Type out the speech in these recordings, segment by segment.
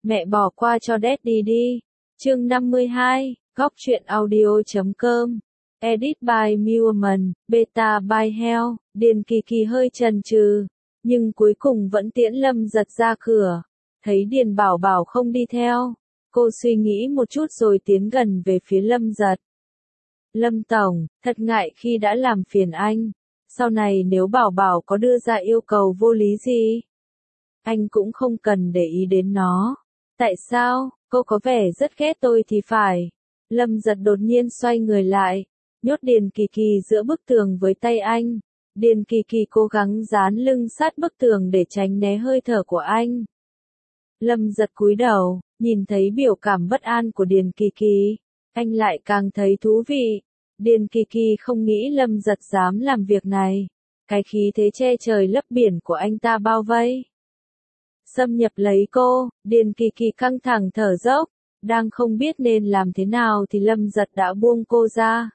Mẹ bỏ qua cho Daddy đi. Chương 52, góc truyện audio.com. Edit by Muaman, beta by Hell. Điền Kỳ Kỳ hơi chần chừ, nhưng cuối cùng vẫn tiễn Lâm Giật ra cửa. Thấy Điền Bảo Bảo không đi theo, cô suy nghĩ một chút rồi tiến gần về phía Lâm Giật. Lâm Tổng, thật ngại khi đã làm phiền anh. Sau này nếu Bảo Bảo có đưa ra yêu cầu vô lý gì, anh cũng không cần để ý đến nó. Tại sao? Cô có vẻ rất ghét tôi thì phải. Lâm Giật đột nhiên xoay người lại, nhốt Điền Kỳ Kỳ giữa bức tường với tay anh. Điền Kỳ Kỳ cố gắng dán lưng sát bức tường để tránh né hơi thở của anh. Lâm Giật cúi đầu, nhìn thấy biểu cảm bất an của Điền Kỳ Kỳ, anh lại càng thấy thú vị. Điền Kỳ Kỳ không nghĩ Lâm Giật dám làm việc này. Cái khí thế che trời lấp biển của anh ta bao vây, xâm nhập lấy cô. Điền Kỳ Kỳ căng thẳng thở dốc, đang không biết nên làm thế nào thì Lâm Giật đã buông cô ra.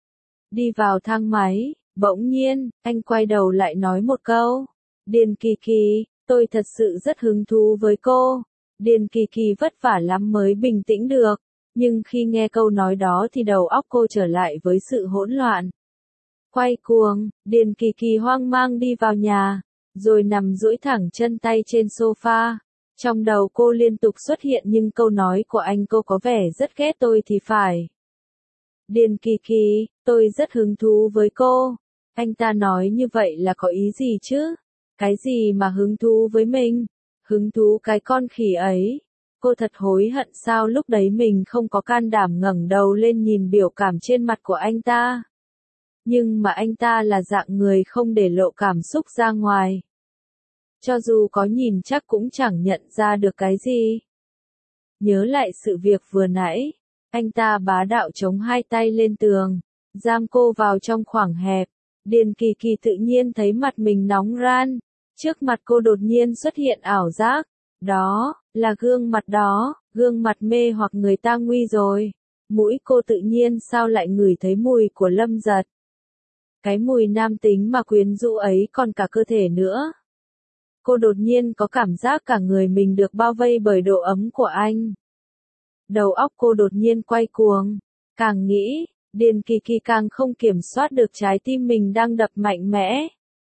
Đi vào thang máy, bỗng nhiên, anh quay đầu lại nói một câu. Điền Kỳ Kỳ, tôi thật sự rất hứng thú với cô. Điền Kỳ Kỳ vất vả lắm mới bình tĩnh được, nhưng khi nghe câu nói đó thì đầu óc cô trở lại với sự hỗn loạn. Quay cuồng, Điền Kỳ Kỳ hoang mang đi vào nhà, rồi nằm duỗi thẳng chân tay trên sofa. Trong đầu cô liên tục xuất hiện những câu nói của anh, cô có vẻ rất ghét tôi thì phải. Điền Kỳ Kỳ, tôi rất hứng thú với cô. Anh ta nói như vậy là có ý gì chứ? Cái gì mà hứng thú với mình? Hứng thú cái con khỉ ấy. Cô thật hối hận sao lúc đấy mình không có can đảm ngẩng đầu lên nhìn biểu cảm trên mặt của anh ta. Nhưng mà anh ta là dạng người không để lộ cảm xúc ra ngoài. Cho dù có nhìn chắc cũng chẳng nhận ra được cái gì. Nhớ lại sự việc vừa nãy, anh ta bá đạo chống hai tay lên tường, giam cô vào trong khoảng hẹp. Điền Kỳ Kỳ tự nhiên thấy mặt mình nóng ran, trước mặt cô đột nhiên xuất hiện ảo giác. Đó, là gương mặt đó, gương mặt mê hoặc người ta nguy rồi. Mũi cô tự nhiên sao lại ngửi thấy mùi của Lâm Giật. Cái mùi nam tính mà quyến rũ ấy còn cả cơ thể nữa. Cô đột nhiên có cảm giác cả người mình được bao vây bởi độ ấm của anh. Đầu óc cô đột nhiên quay cuồng. Càng nghĩ, Điền Kỳ Kỳ càng không kiểm soát được trái tim mình đang đập mạnh mẽ.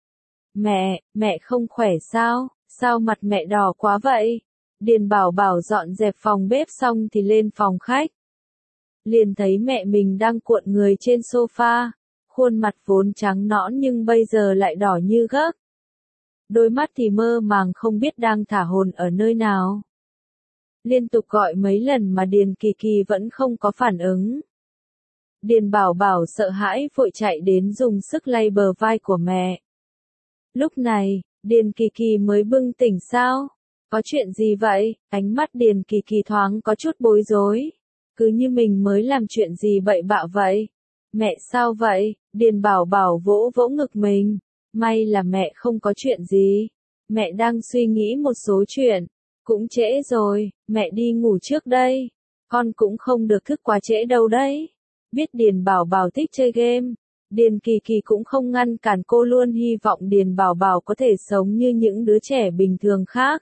Mẹ không khỏe sao? Sao mặt mẹ đỏ quá vậy? Điền Bảo Bảo dọn dẹp phòng bếp xong thì lên phòng khách. Liền thấy mẹ mình đang cuộn người trên sofa. Khuôn mặt vốn trắng nõn nhưng bây giờ lại đỏ như gấc. Đôi mắt thì mơ màng không biết đang thả hồn ở nơi nào. Liên tục gọi mấy lần mà Điền Kỳ Kỳ vẫn không có phản ứng. Điền Bảo Bảo sợ hãi vội chạy đến dùng sức lay bờ vai của mẹ. Lúc này, Điền Kỳ Kỳ mới bừng tỉnh sao? Có chuyện gì vậy? Ánh mắt Điền Kỳ Kỳ thoáng có chút bối rối. Cứ như mình mới làm chuyện gì bậy bạ vậy? Mẹ sao vậy? Điền Bảo Bảo vỗ vỗ ngực mình. May là mẹ không có chuyện gì. Mẹ đang suy nghĩ một số chuyện. Cũng trễ rồi, mẹ đi ngủ trước đây. Con cũng không được thức quá trễ đâu đấy. Biết Điền Bảo Bảo thích chơi game, Điền Kỳ Kỳ cũng không ngăn cản, cô luôn hy vọng Điền Bảo Bảo có thể sống như những đứa trẻ bình thường khác.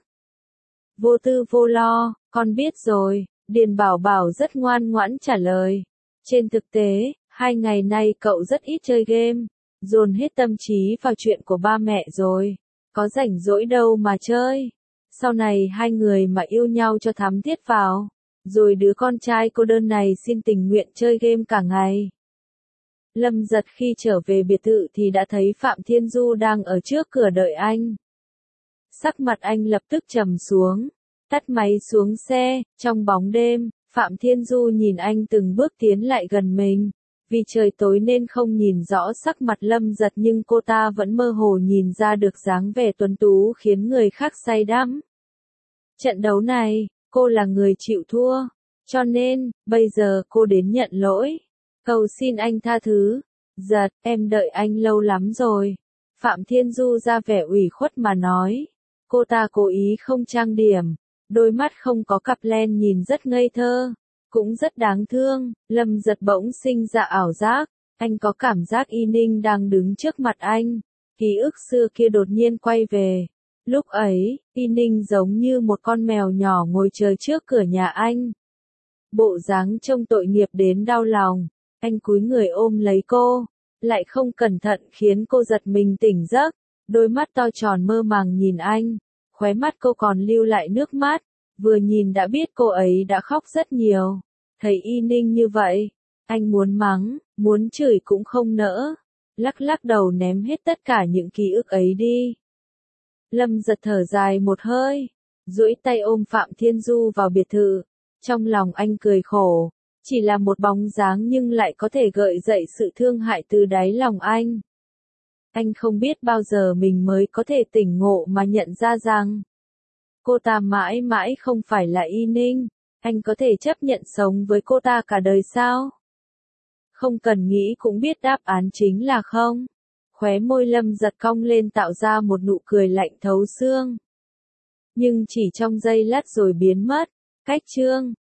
Vô tư vô lo, con biết rồi. Điền Bảo Bảo rất ngoan ngoãn trả lời. Trên thực tế, 2 ngày nay cậu rất ít chơi game, dồn hết tâm trí vào chuyện của ba mẹ rồi. Có rảnh rỗi đâu mà chơi. Sau này hai người mà yêu nhau cho thắm thiết vào. Rồi đứa con trai cô đơn này xin tình nguyện chơi game cả ngày. Lâm Giật khi trở về biệt thự thì đã thấy Phạm Thiên Du đang ở trước cửa đợi anh. Sắc mặt anh lập tức trầm xuống, tắt máy xuống xe. Trong bóng đêm, Phạm Thiên Du nhìn anh từng bước tiến lại gần mình. Vì trời tối nên không nhìn rõ sắc mặt Lâm Giật nhưng cô ta vẫn mơ hồ nhìn ra được dáng vẻ tuấn tú khiến người khác say đắm. Trận đấu này, cô là người chịu thua, cho nên, bây giờ cô đến nhận lỗi. Cầu xin anh tha thứ. Giật, em đợi anh lâu lắm rồi. Phạm Thiên Du ra vẻ ủy khuất mà nói. Cô ta cố ý không trang điểm. Đôi mắt không có cặp len nhìn rất ngây thơ. Cũng rất đáng thương. Lâm Giật bỗng sinh ra ảo giác. Anh có cảm giác Y Ninh đang đứng trước mặt anh. Ký ức xưa kia đột nhiên quay về. Lúc ấy, Y Ninh giống như một con mèo nhỏ ngồi chờ trước cửa nhà anh. Bộ dáng trông tội nghiệp đến đau lòng, anh cúi người ôm lấy cô, lại không cẩn thận khiến cô giật mình tỉnh giấc, đôi mắt to tròn mơ màng nhìn anh, khóe mắt cô còn lưu lại nước mắt, vừa nhìn đã biết cô ấy đã khóc rất nhiều. Thấy Y Ninh như vậy, anh muốn mắng, muốn chửi cũng không nỡ, lắc lắc đầu ném hết tất cả những ký ức ấy đi. Lâm Giật thở dài một hơi, duỗi tay ôm Phạm Thiên Du vào biệt thự, trong lòng anh cười khổ, chỉ là một bóng dáng nhưng lại có thể gợi dậy sự thương hại từ đáy lòng anh. Anh không biết bao giờ mình mới có thể tỉnh ngộ mà nhận ra rằng, cô ta mãi mãi không phải là Y Ninh, anh có thể chấp nhận sống với cô ta cả đời sao? Không cần nghĩ cũng biết đáp án chính là không. Khóe môi Lâm Giật cong lên tạo ra một nụ cười lạnh thấu xương. Nhưng chỉ trong giây lát rồi biến mất. Cách chương